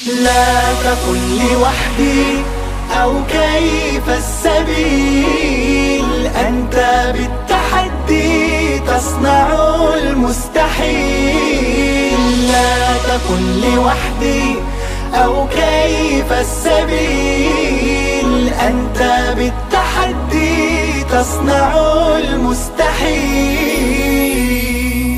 لا تقل لوحدي أو كيف السبيل، أنت بالتحدي تصنع المستحيل. لا تقل لوحدي أو كيف السبيل، أنت بالتحدي تصنع المستحيل.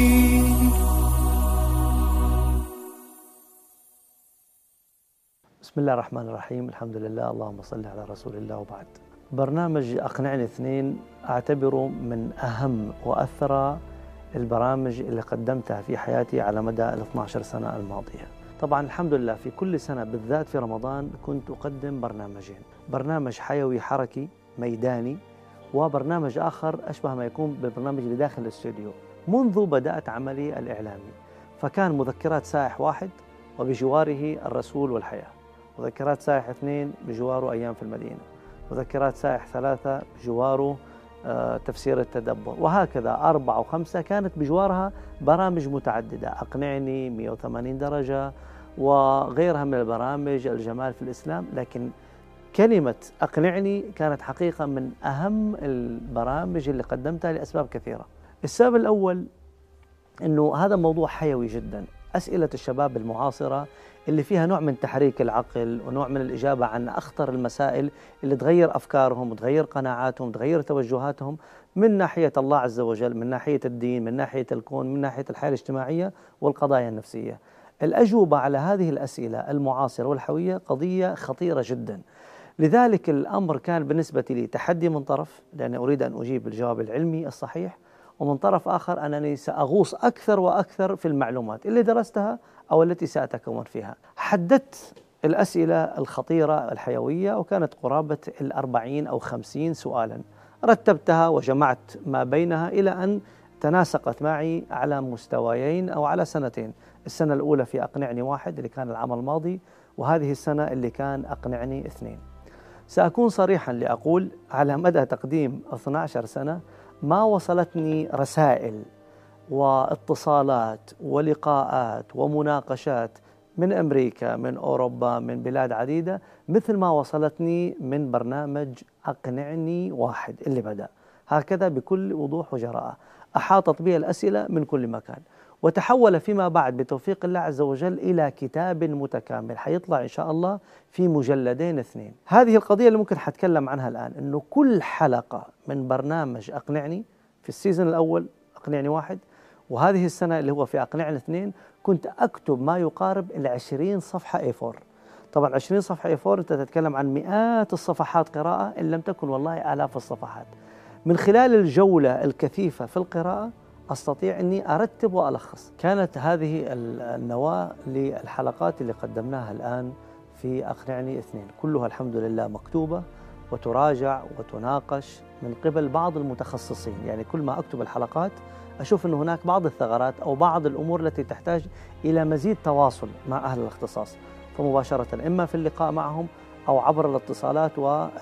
بسم الله الرحمن الرحيم، الحمد لله، اللهم صل على رسول الله. وبعد، برنامج أقنعني اثنين أعتبره من أهم وأثرى البرامج اللي قدمتها في حياتي على مدى ال 12 سنة الماضية. طبعا الحمد لله في كل سنة بالذات في رمضان كنت أقدم برنامجين، برنامج حيوي حركي ميداني، وبرنامج آخر أشبه ما يكون بالبرنامج اللي داخل الاستوديو. منذ بدأت عملي الإعلامي فكان مذكرات سائح واحد وبجواره الرسول والحياة، مذكرات سائح اثنين بجواره أيام في المدينة، مذكرات سائح ثلاثة بجواره تفسير التدبر، وهكذا 4 و5 كانت بجوارها برامج متعددة، أقنعني، 180 درجة، وغيرها من البرامج، الجمال في الإسلام. لكن كلمة أقنعني كانت حقيقة من أهم البرامج اللي قدمتها لأسباب كثيرة. السبب الأول أنه هذا موضوع حيوي جدا، أسئلة الشباب المعاصرة اللي فيها نوع من تحريك العقل ونوع من الإجابة عن أخطر المسائل اللي تغير أفكارهم وتغير قناعاتهم وتغير توجهاتهم من ناحية الله عز وجل، من ناحية الدين، من ناحية الكون، من ناحية الحياة الاجتماعية والقضايا النفسية. الأجوبة على هذه الأسئلة المعاصرة والحيوية قضية خطيرة جدا. لذلك الأمر كان بالنسبة لي تحدي من طرف، لأني أريد أن أجيب الجواب العلمي الصحيح، ومن طرف آخر أنني سأغوص أكثر وأكثر في المعلومات اللي درستها أو التي سأتكون فيها. حددت الأسئلة الخطيرة الحيوية وكانت قرابة 40 أو 50 سؤالا، رتبتها وجمعت ما بينها إلى أن تناسقت معي على مستويين أو على سنتين. السنة الأولى في أقنعني 1 اللي كان العام الماضي، وهذه السنة اللي كان أقنعني 2. سأكون صريحا لأقول على مدى تقديم 12 سنة ما وصلتني رسائل واتصالات ولقاءات ومناقشات من أمريكا، من أوروبا، من بلاد عديدة مثل ما وصلتني من برنامج أقنعني 1 اللي بدأ هكذا بكل وضوح وجراءة. أحاطت به الأسئلة من كل مكان، وتحول فيما بعد بتوفيق الله عز وجل إلى كتاب متكامل حيطلع إن شاء الله في مجلدين 2. هذه القضية اللي ممكن حتكلم عنها الآن، أنه كل حلقة من برنامج أقنعني في السيزن الأول أقنعني 1 وهذه السنة اللي هو في أقنعني 2 كنت أكتب ما يقارب 20 صفحة A4. طبعا 20 صفحة A4 أنت تتكلم عن مئات الصفحات قراءة إن لم تكن والله آلاف الصفحات. من خلال الجولة الكثيفة في القراءة أستطيع أني أرتب وألخص. كانت هذه النواة للحلقات اللي قدمناها الآن في أقنعني 2، كلها الحمد لله مكتوبة وتراجع وتناقش من قبل بعض المتخصصين. يعني كل ما أكتب الحلقات أشوف أن هناك بعض الثغرات أو بعض الأمور التي تحتاج إلى مزيد تواصل مع أهل الاختصاص، فمباشرة إما في اللقاء معهم أو عبر الاتصالات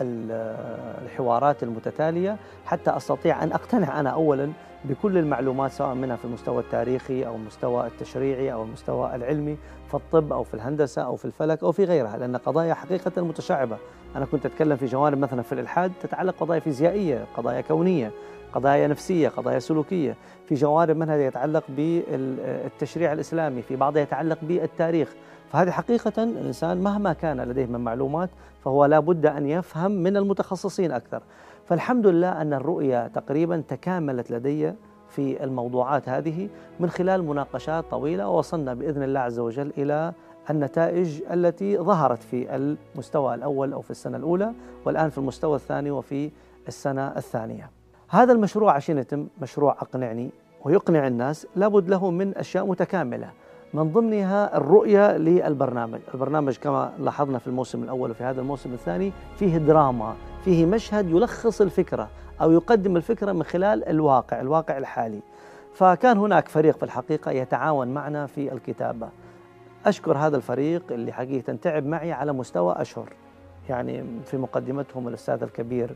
والحوارات المتتالية حتى أستطيع أن أقتنع أنا أولا بكل المعلومات، سواء منها في المستوى التاريخي أو المستوى التشريعي أو المستوى العلمي في الطب أو في الهندسة أو في الفلك أو في غيرها، لأن قضايا حقيقة متشعبة. أنا كنت أتكلم في جوانب مثلا في الإلحاد تتعلق قضايا فيزيائية، قضايا كونية، قضايا نفسية، قضايا سلوكية، في جوانب منها يتعلق بالتشريع الإسلامي، في بعضها يتعلق بالتاريخ. فهذه حقيقة الإنسان مهما كان لديه من معلومات فهو لا بد أن يفهم من المتخصصين أكثر. فالحمد لله أن الرؤية تقريبا تكاملت لدي في الموضوعات هذه من خلال مناقشات طويلة، ووصلنا بإذن الله عز وجل إلى النتائج التي ظهرت في المستوى الأول أو في السنة الأولى، والآن في المستوى الثاني وفي السنة الثانية. هذا المشروع عشان يتم مشروع أقنعني ويقنع الناس لابد له من أشياء متكاملة، من ضمنها الرؤية للبرنامج. البرنامج كما لاحظنا في الموسم الأول وفي هذا الموسم الثاني فيه دراما، فيه مشهد يلخص الفكرة أو يقدم الفكرة من خلال الواقع الحالي. فكان هناك فريق في الحقيقة يتعاون معنا في الكتابة. أشكر هذا الفريق اللي حقيقة تعب معي على مستوى أشهر، يعني في مقدمتهم الأستاذ الكبير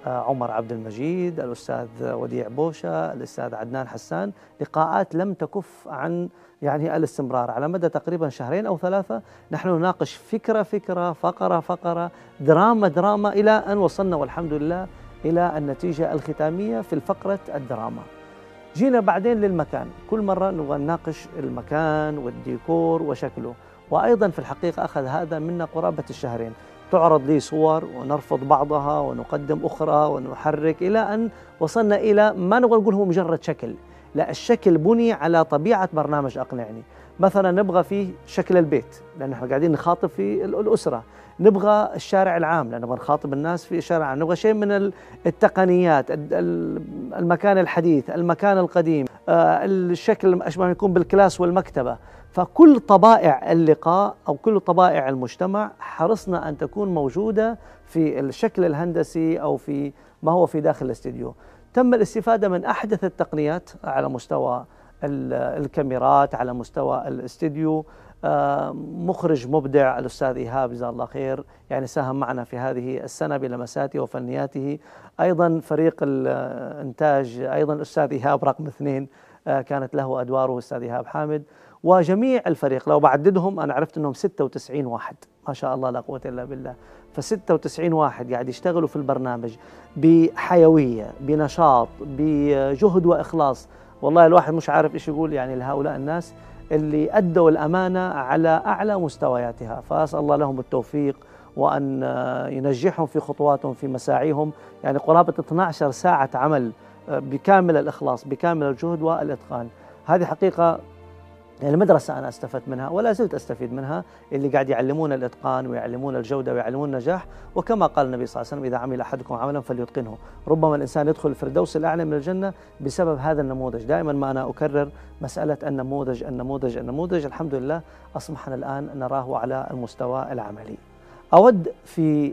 عمر عبد المجيد، الأستاذ وديع بوشة، الأستاذ عدنان حسان، لقاءات لم تكف عن يعني الاستمرار على مدى تقريبا شهرين أو ثلاثة. نحن نناقش فكرة فكرة، فقرة فقرة، دراما دراما، إلى أن وصلنا والحمد لله إلى النتيجة الختامية في الفقرة الدراما. جينا بعدين للمكان، كل مرة نبغى نناقش المكان والديكور وشكله، وأيضا في الحقيقة أخذ هذا منا قرابة الشهرين. تعرض لي صور ونرفض بعضها ونقدم أخرى ونحرك، إلى أن وصلنا إلى ما نبغى نقول هو مجرد شكل، لا، الشكل بني على طبيعة برنامج أقنعني. مثلا نبغى فيه شكل البيت لأن احنا قاعدين نخاطب في الأسرة، نبغى الشارع العام لأن نبغى نخاطب الناس في الشارع العام، نبغى شيء من التقنيات، المكان الحديث، المكان القديم، الشكل أشبه يكون بالكلاس والمكتبة. فكل طبائع اللقاء أو كل طبائع المجتمع حرصنا أن تكون موجودة في الشكل الهندسي أو في ما هو في داخل الاستديو. تم الاستفادة من أحدث التقنيات على مستوى الكاميرات، على مستوى الاستديو. مخرج مبدع الأستاذ إيهاب جزاه الله خير، يعني ساهم معنا في هذه السنة بلمساته وفنياته. أيضا فريق الإنتاج، أيضا الأستاذ إيهاب رقم 2 كانت له أدواره الأستاذ إيهاب حامد، وجميع الفريق لو بعددهم أنا عرفت أنهم 96 واحد، ما شاء الله لا قوة إلا بالله. ف96 واحد قاعد يشتغلوا في البرنامج بحيوية، بنشاط، بجهد وإخلاص. والله الواحد مش عارف إيش يقول يعني لهؤلاء الناس اللي أدوا الأمانة على أعلى مستوياتها. فأسأل الله لهم التوفيق وأن ينجحهم في خطواتهم في مساعيهم. يعني قرابة 12 ساعة عمل بكامل الإخلاص، بكامل الجهد والإتقان. هذه حقيقة يعني مدرسة أنا استفدت منها ولا زلت أستفيد منها، اللي قاعد يعلمون الإتقان ويعلمون الجودة ويعلمون النجاح. وكما قال النبي صلى الله عليه وسلم: إذا عمل أحدكم عملا فليتقنه. ربما الإنسان يدخل الفردوس الأعلى من الجنة بسبب هذا النموذج. دائما ما أنا أكرر مسألة النموذج النموذج النموذج. الحمد لله أصبحنا الآن نراه على المستوى العملي. أود في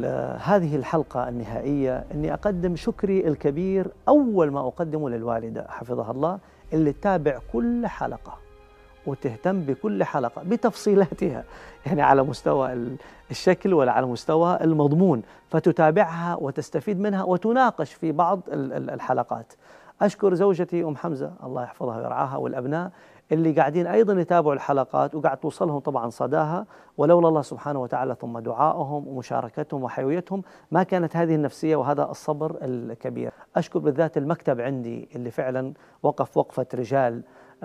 هذه الحلقة النهائية أني أقدم شكري الكبير أول ما أقدمه للوالدة حفظها الله، اللي تتابع كل حلقة وتهتم بكل حلقة بتفصيلاتها، يعني على مستوى الشكل ولا على مستوى المضمون، فتتابعها وتستفيد منها وتناقش في بعض الحلقات. أشكر زوجتي أم حمزة الله يحفظها ويرعاها، والأبناء اللي قاعدين أيضا يتابعوا الحلقات وقاعد توصلهم طبعا صداها، ولولا الله سبحانه وتعالى ثم دعائهم ومشاركتهم وحيويتهم ما كانت هذه النفسية وهذا الصبر الكبير. أشكر بالذات المكتب عندي اللي فعلا وقف وقفة رجال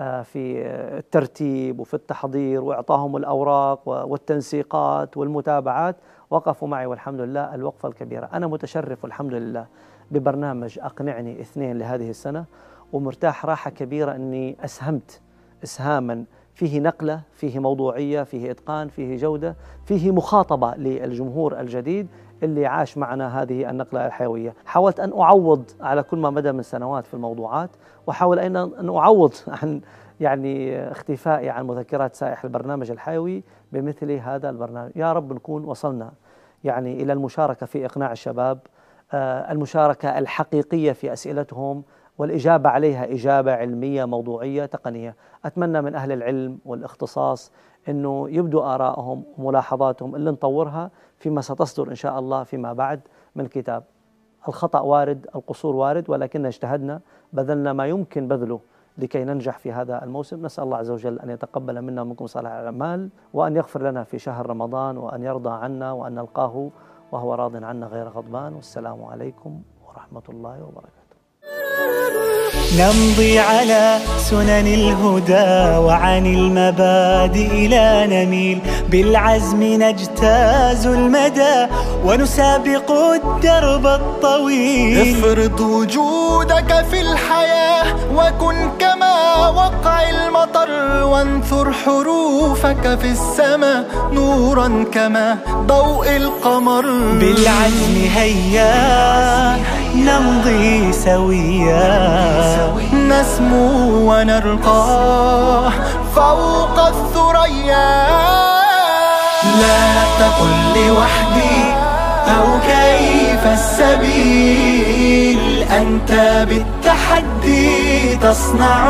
في الترتيب وفي التحضير وإعطاهم الأوراق والتنسيقات والمتابعات، وقفوا معي والحمد لله الوقفة الكبيرة. أنا متشرف والحمد لله ببرنامج أقنعني 2 لهذه السنة، ومرتاح راحة كبيرة أني أسهمت إسهاما فيه نقلة، فيه موضوعية، فيه إتقان، فيه جودة، فيه مخاطبة للجمهور الجديد اللي عاش معنا هذه النقلة الحيوية. حاولت أن أعوض على كل ما مدى من سنوات في الموضوعات، وحاول أن أعوض عن يعني اختفائي عن مذكرات سائح البرنامج الحيوي بمثل هذا البرنامج. يا رب نكون وصلنا يعني إلى المشاركة في إقناع الشباب، المشاركة الحقيقية في أسئلتهم والإجابة عليها إجابة علمية موضوعية تقنية. أتمنى من أهل العلم والاختصاص أنه يبدوا آرائهم وملاحظاتهم اللي نطورها فيما ستصدر إن شاء الله فيما بعد من الكتاب. الخطأ وارد، القصور وارد، ولكن اجتهدنا، بذلنا ما يمكن بذله لكي ننجح في هذا الموسم. نسأل الله عز وجل أن يتقبل منا ومنكم صالح الأعمال، وأن يغفر لنا في شهر رمضان، وأن يرضى عنا، وأن نلقاه وهو راض عنا غير غضبان. والسلام عليكم ورحمة الله وبركاته. نمضي على سنن الهدى وعن المبادئ لا نميل، بالعزم نجتاز المدى ونسابق الدرب الطويل. افرض وجودك في الحياة وكن كما وقع المطر، وانثر حروفك في السماء نورا كما ضوء القمر. بالعزم هيا نمضي سويا، نسمو ونرقى فوق الثريا. لا تقل لوحدي أو كيف السبيل، أنت بالتحدي تصنع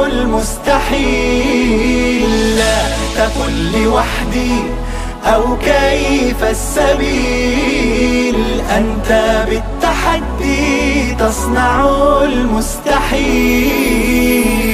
المستحيل. لا تقل لوحدي أو كيف السبيل، أنت بالتحدي تحدي تصنع المستحيل.